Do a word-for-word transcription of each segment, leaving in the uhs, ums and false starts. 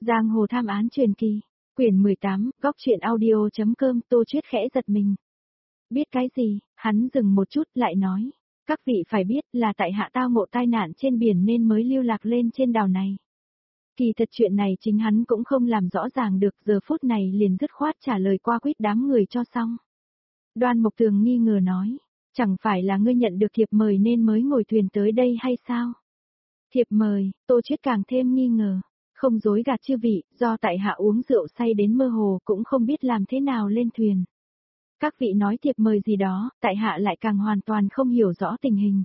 Giang hồ tham án truyền kỳ, quyển mười tám, góc truyện audio.com. Tô Chuyết khẽ giật mình. Biết cái gì? Hắn dừng một chút lại nói. Các vị phải biết là tại hạ tao ngộ tai nạn trên biển nên mới lưu lạc lên trên đảo này. Kỳ thật chuyện này chính hắn cũng không làm rõ ràng được, giờ phút này liền dứt khoát trả lời qua quýt đám người cho xong. Đoan Mộc Tường nghi ngờ nói, chẳng phải là ngươi nhận được thiệp mời nên mới ngồi thuyền tới đây hay sao? Thiệp mời, Tô Chuyết càng thêm nghi ngờ, không dối gạt chư vị, do tại hạ uống rượu say đến mơ hồ cũng không biết làm thế nào lên thuyền. Các vị nói thiệp mời gì đó, tại hạ lại càng hoàn toàn không hiểu rõ tình hình.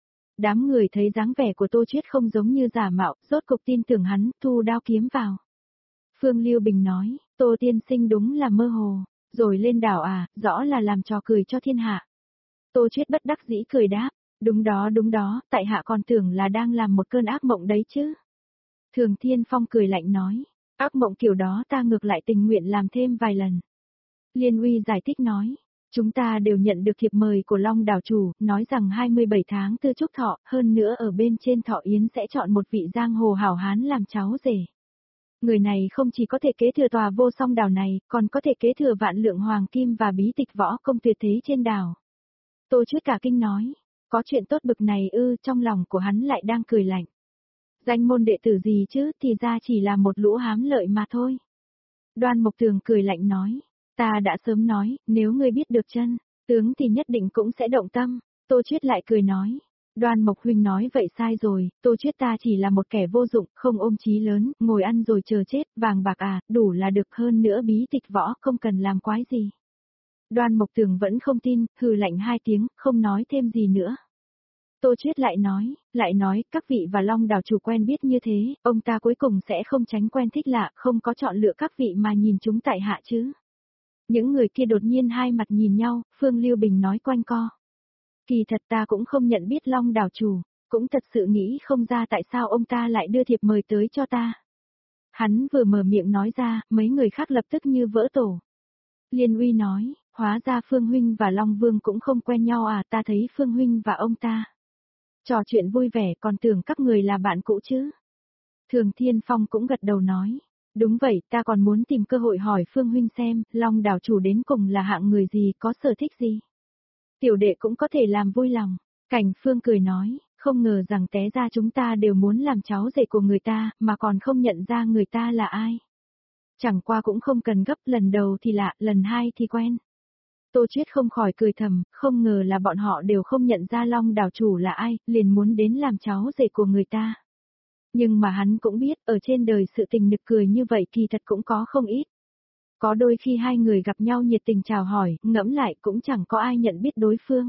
Đám người thấy dáng vẻ của Tô Chuyết không giống như giả mạo, rốt cục tin tưởng hắn, thu đao kiếm vào. Phương Lưu Bình nói, Tô tiên sinh đúng là mơ hồ, rồi lên đảo à, rõ là làm trò cười cho thiên hạ. Tô Chuyết bất đắc dĩ cười đáp, đúng đó đúng đó, tại hạ còn tưởng là đang làm một cơn ác mộng đấy chứ. Thường Thiên Phong cười lạnh nói, ác mộng kiểu đó ta ngược lại tình nguyện làm thêm vài lần. Liên Uy giải thích nói, chúng ta đều nhận được thiệp mời của Long đảo chủ, nói rằng hai mươi bảy tháng tư chúc thọ, hơn nữa ở bên trên thọ yến sẽ chọn một vị giang hồ hảo hán làm cháu rể. Người này không chỉ có thể kế thừa tòa vô song đảo này, còn có thể kế thừa vạn lượng hoàng kim và bí tịch võ công tuyệt thế trên đảo. Tô Chuyết cả kinh nói, có chuyện tốt bực này ư, trong lòng của hắn lại đang cười lạnh. Danh môn đệ tử gì chứ, thì ra chỉ là một lũ hám lợi mà thôi. Đoan Mộc Tường cười lạnh nói, ta đã sớm nói, nếu ngươi biết được chân tướng thì nhất định cũng sẽ động tâm. Tô Chuyết lại cười nói, Đoan Mộc huynh nói vậy sai rồi, Tô Chuyết ta chỉ là một kẻ vô dụng, không ôm chí lớn, ngồi ăn rồi chờ chết, vàng bạc à, đủ là được, hơn nữa bí tịch võ không cần làm quái gì. Đoan Mộc Tường vẫn không tin, hừ lạnh hai tiếng, không nói thêm gì nữa. Tô Chuyết lại nói, lại nói, các vị và Long đảo chủ quen biết như thế, ông ta cuối cùng sẽ không tránh quen thích lạ, không có chọn lựa các vị mà nhìn chúng tại hạ chứ. Những người kia đột nhiên hai mặt nhìn nhau, Phương Lưu Bình nói quanh co. Kỳ thật ta cũng không nhận biết Long đảo chủ, cũng thật sự nghĩ không ra tại sao ông ta lại đưa thiệp mời tới cho ta. Hắn vừa mở miệng nói ra, mấy người khác lập tức như vỡ tổ. Liên Uy nói, hóa ra Phương Huynh và Long Vương cũng không quen nhau à, ta thấy Phương Huynh và ông ta trò chuyện vui vẻ, còn tưởng các người là bạn cũ chứ. Thường Thiên Phong cũng gật đầu nói, đúng vậy, ta còn muốn tìm cơ hội hỏi Phương Huynh xem, Long đảo chủ đến cùng là hạng người gì, có sở thích gì. Tiểu đệ cũng có thể làm vui lòng. Cảnh Phương cười nói, không ngờ rằng té ra chúng ta đều muốn làm cháu rể của người ta, mà còn không nhận ra người ta là ai. Chẳng qua cũng không cần gấp, lần đầu thì lạ, lần hai thì quen. Tô Chuyết không khỏi cười thầm, không ngờ là bọn họ đều không nhận ra Long đảo chủ là ai, liền muốn đến làm cháu rể của người ta. Nhưng mà hắn cũng biết, ở trên đời sự tình nực cười như vậy kỳ thật cũng có không ít. Có đôi khi hai người gặp nhau nhiệt tình chào hỏi, ngẫm lại cũng chẳng có ai nhận biết đối phương.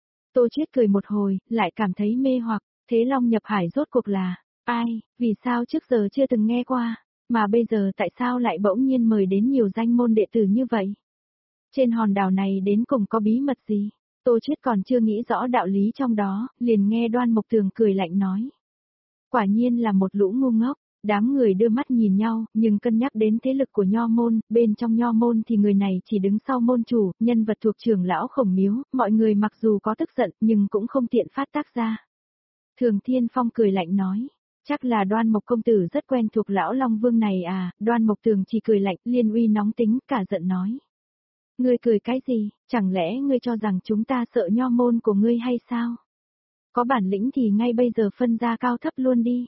Tô Chuyết cười một hồi, lại cảm thấy mê hoặc, thế Long nhập hải rốt cuộc là ai, vì sao trước giờ chưa từng nghe qua, mà bây giờ tại sao lại bỗng nhiên mời đến nhiều danh môn đệ tử như vậy? Trên hòn đảo này đến cùng có bí mật gì? Tô Chuyết còn chưa nghĩ rõ đạo lý trong đó, liền nghe Đoan Mộc Tường cười lạnh nói. Quả nhiên là một lũ ngu ngốc, đám người đưa mắt nhìn nhau, nhưng cân nhắc đến thế lực của Nho môn, bên trong Nho môn thì người này chỉ đứng sau môn chủ, nhân vật thuộc trưởng lão Khổng Miếu, mọi người mặc dù có tức giận nhưng cũng không tiện phát tác ra. Thường Thiên Phong cười lạnh nói, chắc là Đoan Mộc công tử rất quen thuộc lão Long Vương này à, Đoan Mộc Tường chỉ cười lạnh, Liên Uy nóng tính, cả giận nói. Ngươi cười cái gì, chẳng lẽ ngươi cho rằng chúng ta sợ Nho môn của ngươi hay sao? Có bản lĩnh thì ngay bây giờ phân ra cao thấp luôn đi.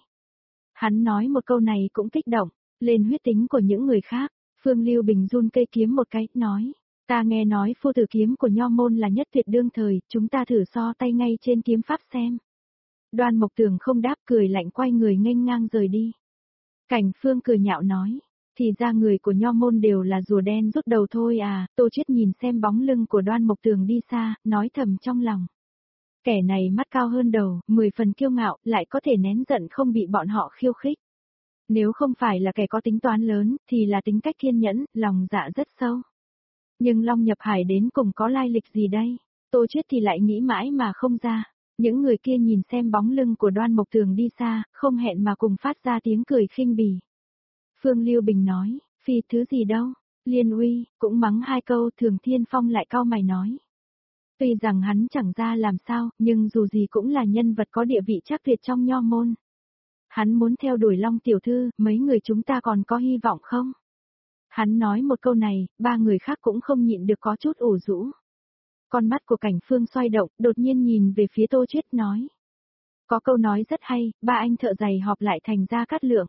Hắn nói một câu này cũng kích động, lên huyết tính của những người khác. Phương Lưu Bình run cây kiếm một cái, nói, ta nghe nói phu tử kiếm của Nho môn là nhất tuyệt đương thời, chúng ta thử so tay ngay trên kiếm pháp xem. Đoan Mộc Tường không đáp, cười lạnh quay người nghênh ngang rời đi. Cảnh Phương cười nhạo nói, thì ra người của Nho môn đều là rùa đen rút đầu thôi à. Tô Chuyết nhìn xem bóng lưng của Đoan Mộc Tường đi xa, nói thầm trong lòng. Kẻ này mắt cao hơn đầu, mười phần kiêu ngạo, lại có thể nén giận không bị bọn họ khiêu khích. Nếu không phải là kẻ có tính toán lớn, thì là tính cách kiên nhẫn, lòng dạ rất sâu. Nhưng Long nhập hải đến cùng có lai lịch gì đây? Tô Chuyết thì lại nghĩ mãi mà không ra. Những người kia nhìn xem bóng lưng của Đoan Mộc Tường đi xa, không hẹn mà cùng phát ra tiếng cười khinh bỉ. Phương Lưu Bình nói, phi thứ gì đâu? Liên Uy cũng mắng hai câu, Thường Thiên Phong lại cau mày nói. Tuy rằng hắn chẳng ra làm sao, nhưng dù gì cũng là nhân vật có địa vị chắc tuyệt trong Nho môn. Hắn muốn theo đuổi Long tiểu thư, mấy người chúng ta còn có hy vọng không? Hắn nói một câu này, ba người khác cũng không nhịn được có chút ủ rũ. Con mắt của Cảnh Phương xoay động, đột nhiên nhìn về phía Tô Chuyết nói. Có câu nói rất hay, ba anh thợ giày họp lại thành ra cát lượng.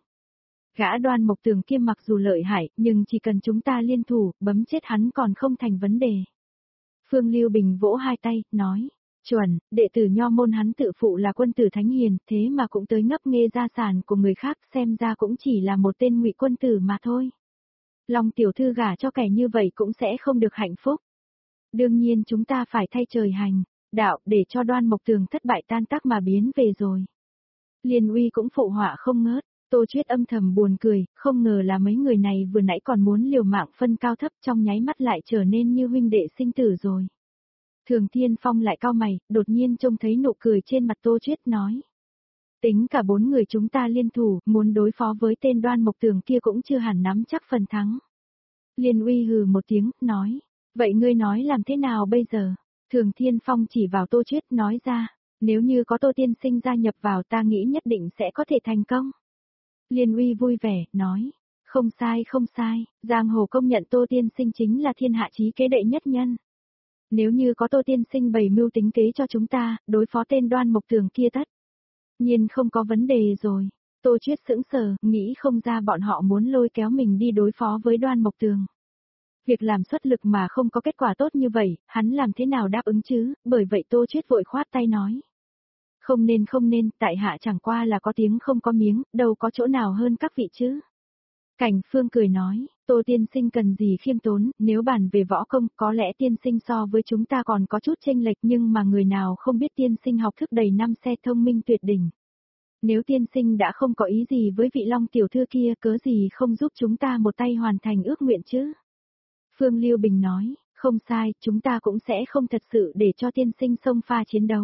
Gã Đoan Mộc Tường kia mặc dù lợi hại, nhưng chỉ cần chúng ta liên thủ, bấm chết hắn còn không thành vấn đề. Phương Lưu Bình vỗ hai tay, nói. Chuẩn, đệ tử nho môn hắn tự phụ là quân tử thánh hiền, thế mà cũng tới ngấp nghê gia sản của người khác, xem ra cũng chỉ là một tên ngụy quân tử mà thôi. Long tiểu thư gả cho kẻ như vậy cũng sẽ không được hạnh phúc. Đương nhiên chúng ta phải thay trời hành, đạo để cho Đoan Mộc Tường thất bại tan tác mà biến về rồi. Liên Uy cũng phụ họa không ngớt, Tô Chuyết âm thầm buồn cười, không ngờ là mấy người này vừa nãy còn muốn liều mạng phân cao thấp trong nháy mắt lại trở nên như huynh đệ sinh tử rồi. Thường Thiên Phong lại cau mày, đột nhiên trông thấy nụ cười trên mặt Tô Chuyết nói. Tính cả bốn người chúng ta liên thủ, muốn đối phó với tên Đoan Mộc Tường kia cũng chưa hẳn nắm chắc phần thắng. Liên Uy hừ một tiếng, nói. Vậy ngươi nói làm thế nào bây giờ? Thường Thiên Phong chỉ vào Tô Chuyết nói ra. Nếu như có Tô tiên sinh gia nhập vào ta nghĩ nhất định sẽ có thể thành công. Liên Uy vui vẻ, nói. Không sai không sai, Giang Hồ công nhận Tô tiên sinh chính là thiên hạ chí kế đệ nhất nhân. Nếu như có Tô tiên sinh bày mưu tính kế cho chúng ta, đối phó tên Đoan Mộc Tường kia tất nhiên không có vấn đề rồi. Tô Chuyết sững sờ, nghĩ không ra bọn họ muốn lôi kéo mình đi đối phó với Đoan Mộc Tường. Việc làm xuất lực mà không có kết quả tốt như vậy, hắn làm thế nào đáp ứng chứ, bởi vậy Tô Chuyết vội khoát tay nói. Không nên không nên, tại hạ chẳng qua là có tiếng không có miếng, đâu có chỗ nào hơn các vị chứ. Cảnh Phương cười nói, Tô tiên sinh cần gì khiêm tốn, nếu bàn về võ công, có lẽ tiên sinh so với chúng ta còn có chút chênh lệch nhưng mà người nào không biết tiên sinh học thức đầy năm xe thông minh tuyệt đỉnh. Nếu tiên sinh đã không có ý gì với vị Long tiểu thư kia, cớ gì không giúp chúng ta một tay hoàn thành ước nguyện chứ? Phương Lưu Bình nói, không sai, chúng ta cũng sẽ không thật sự để cho tiên sinh xông pha chiến đấu.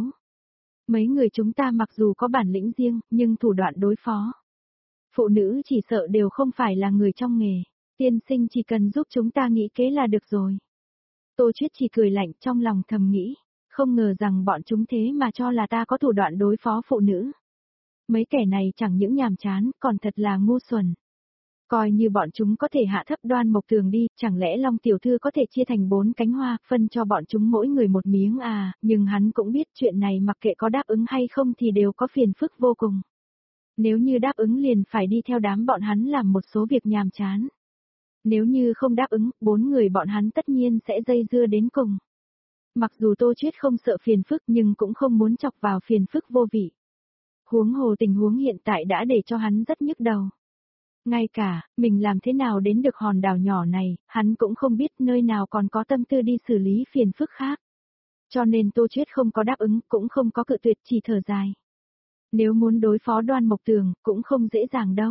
Mấy người chúng ta mặc dù có bản lĩnh riêng, nhưng thủ đoạn đối phó. Phụ nữ chỉ sợ đều không phải là người trong nghề, tiên sinh chỉ cần giúp chúng ta nghĩ kế là được rồi. Tô Chuyết chỉ cười lạnh trong lòng thầm nghĩ, không ngờ rằng bọn chúng thế mà cho là ta có thủ đoạn đối phó phụ nữ. Mấy kẻ này chẳng những nhàm chán, còn thật là ngu xuẩn. Coi như bọn chúng có thể hạ thấp Đoan Mộc Tường đi, chẳng lẽ Long tiểu thư có thể chia thành bốn cánh hoa, phân cho bọn chúng mỗi người một miếng à, nhưng hắn cũng biết chuyện này mặc kệ có đáp ứng hay không thì đều có phiền phức vô cùng. Nếu như đáp ứng liền phải đi theo đám bọn hắn làm một số việc nhàm chán. Nếu như không đáp ứng, bốn người bọn hắn tất nhiên sẽ dây dưa đến cùng. Mặc dù Tô Chuyết không sợ phiền phức nhưng cũng không muốn chọc vào phiền phức vô vị. Huống hồ tình huống hiện tại đã để cho hắn rất nhức đầu. Ngay cả, mình làm thế nào đến được hòn đảo nhỏ này, hắn cũng không biết nơi nào còn có tâm tư đi xử lý phiền phức khác. Cho nên Tô Chuyết không có đáp ứng, cũng không có cự tuyệt, chỉ thở dài. Nếu muốn đối phó Đoan Mộc Tường, cũng không dễ dàng đâu.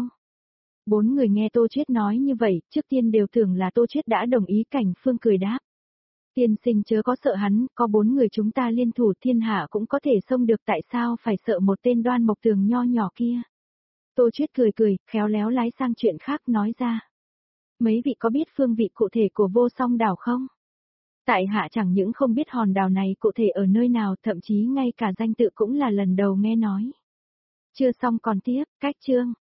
Bốn người nghe Tô Chuyết nói như vậy, trước tiên đều tưởng là Tô Chuyết đã đồng ý. Cảnh Phương cười đáp. Tiên sinh chớ có sợ hắn, có bốn người chúng ta liên thủ thiên hạ cũng có thể xông được, tại sao phải sợ một tên Đoan Mộc Tường nho nhỏ kia. Tô Chuyết cười cười, khéo léo lái sang chuyện khác nói ra. Mấy vị có biết phương vị cụ thể của Vô Song đảo không? Tại hạ chẳng những không biết hòn đảo này cụ thể ở nơi nào, thậm chí ngay cả danh tự cũng là lần đầu nghe nói. Chưa xong còn tiếp, cách chương.